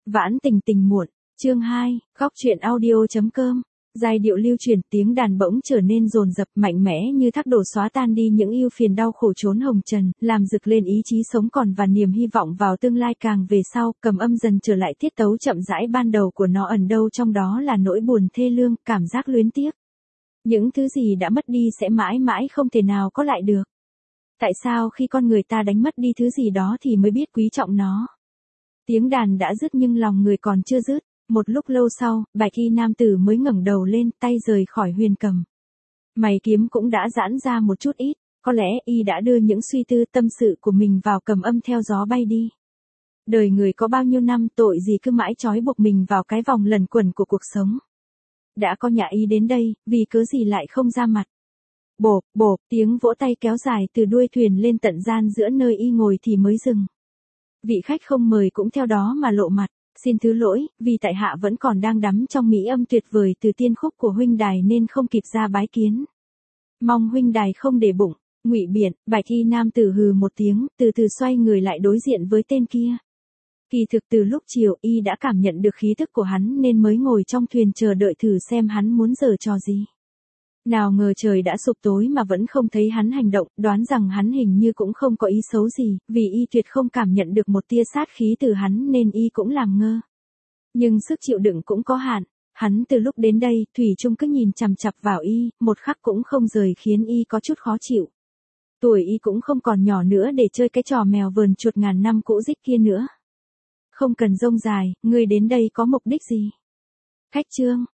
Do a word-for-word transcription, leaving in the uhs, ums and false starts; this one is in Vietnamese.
Vãn tình tình muộn, chương hai, góc truyện audio.com. Giai điệu lưu truyền, tiếng đàn bỗng trở nên dồn dập, mạnh mẽ như thác đổ xóa tan đi những ưu phiền đau khổ chốn hồng trần, làm rực lên ý chí sống còn và niềm hy vọng vào tương lai càng về sau. Cầm âm dần trở lại tiết tấu chậm rãi ban đầu của nó, ẩn đâu trong đó là nỗi buồn thê lương, cảm giác luyến tiếc. Những thứ gì đã mất đi sẽ mãi mãi không thể nào có lại được. Tại sao khi con người ta đánh mất đi thứ gì đó thì mới biết quý trọng nó? Tiếng đàn đã dứt nhưng lòng người còn chưa dứt. Một lúc lâu sau, bạch y nam tử mới ngẩng đầu lên, tay rời khỏi huyền cầm. Mày kiếm cũng đã giãn ra một chút ít, có lẽ y đã đưa những suy tư tâm sự của mình vào cầm âm theo gió bay đi. Đời người có bao nhiêu năm, tội gì cứ mãi trói buộc mình vào cái vòng luẩn quẩn của cuộc sống. Đã có nhà y đến đây, vì cớ gì lại không ra mặt. Bộp, bộp, tiếng vỗ tay kéo dài từ đuôi thuyền lên tận gian giữa nơi y ngồi thì mới dừng. Vị khách không mời cũng theo đó mà lộ mặt. Xin thứ lỗi, vì tại hạ vẫn còn đang đắm trong mỹ âm tuyệt vời từ tiên khúc của huynh đài nên không kịp ra bái kiến. Mong huynh đài không để bụng. Ngụy biện, bạch y nam tử hừ một tiếng, từ từ xoay người lại đối diện với tên kia. Kỳ thực từ lúc chiều y đã cảm nhận được khí tức của hắn nên mới ngồi trong thuyền chờ đợi thử xem hắn muốn giở trò gì. Nào ngờ trời đã sụp tối mà vẫn không thấy hắn hành động, đoán rằng hắn hình như cũng không có ý xấu gì, vì y tuyệt không cảm nhận được một tia sát khí từ hắn nên y cũng làm ngơ. Nhưng sức chịu đựng cũng có hạn, hắn từ lúc đến đây, thủy chung cứ nhìn chằm chằm vào y, một khắc cũng không rời khiến y có chút khó chịu. Tuổi y cũng không còn nhỏ nữa để chơi cái trò mèo vờn chuột ngàn năm cũ dích kia nữa. Không cần rông dài, ngươi đến đây có mục đích gì? Khách trương,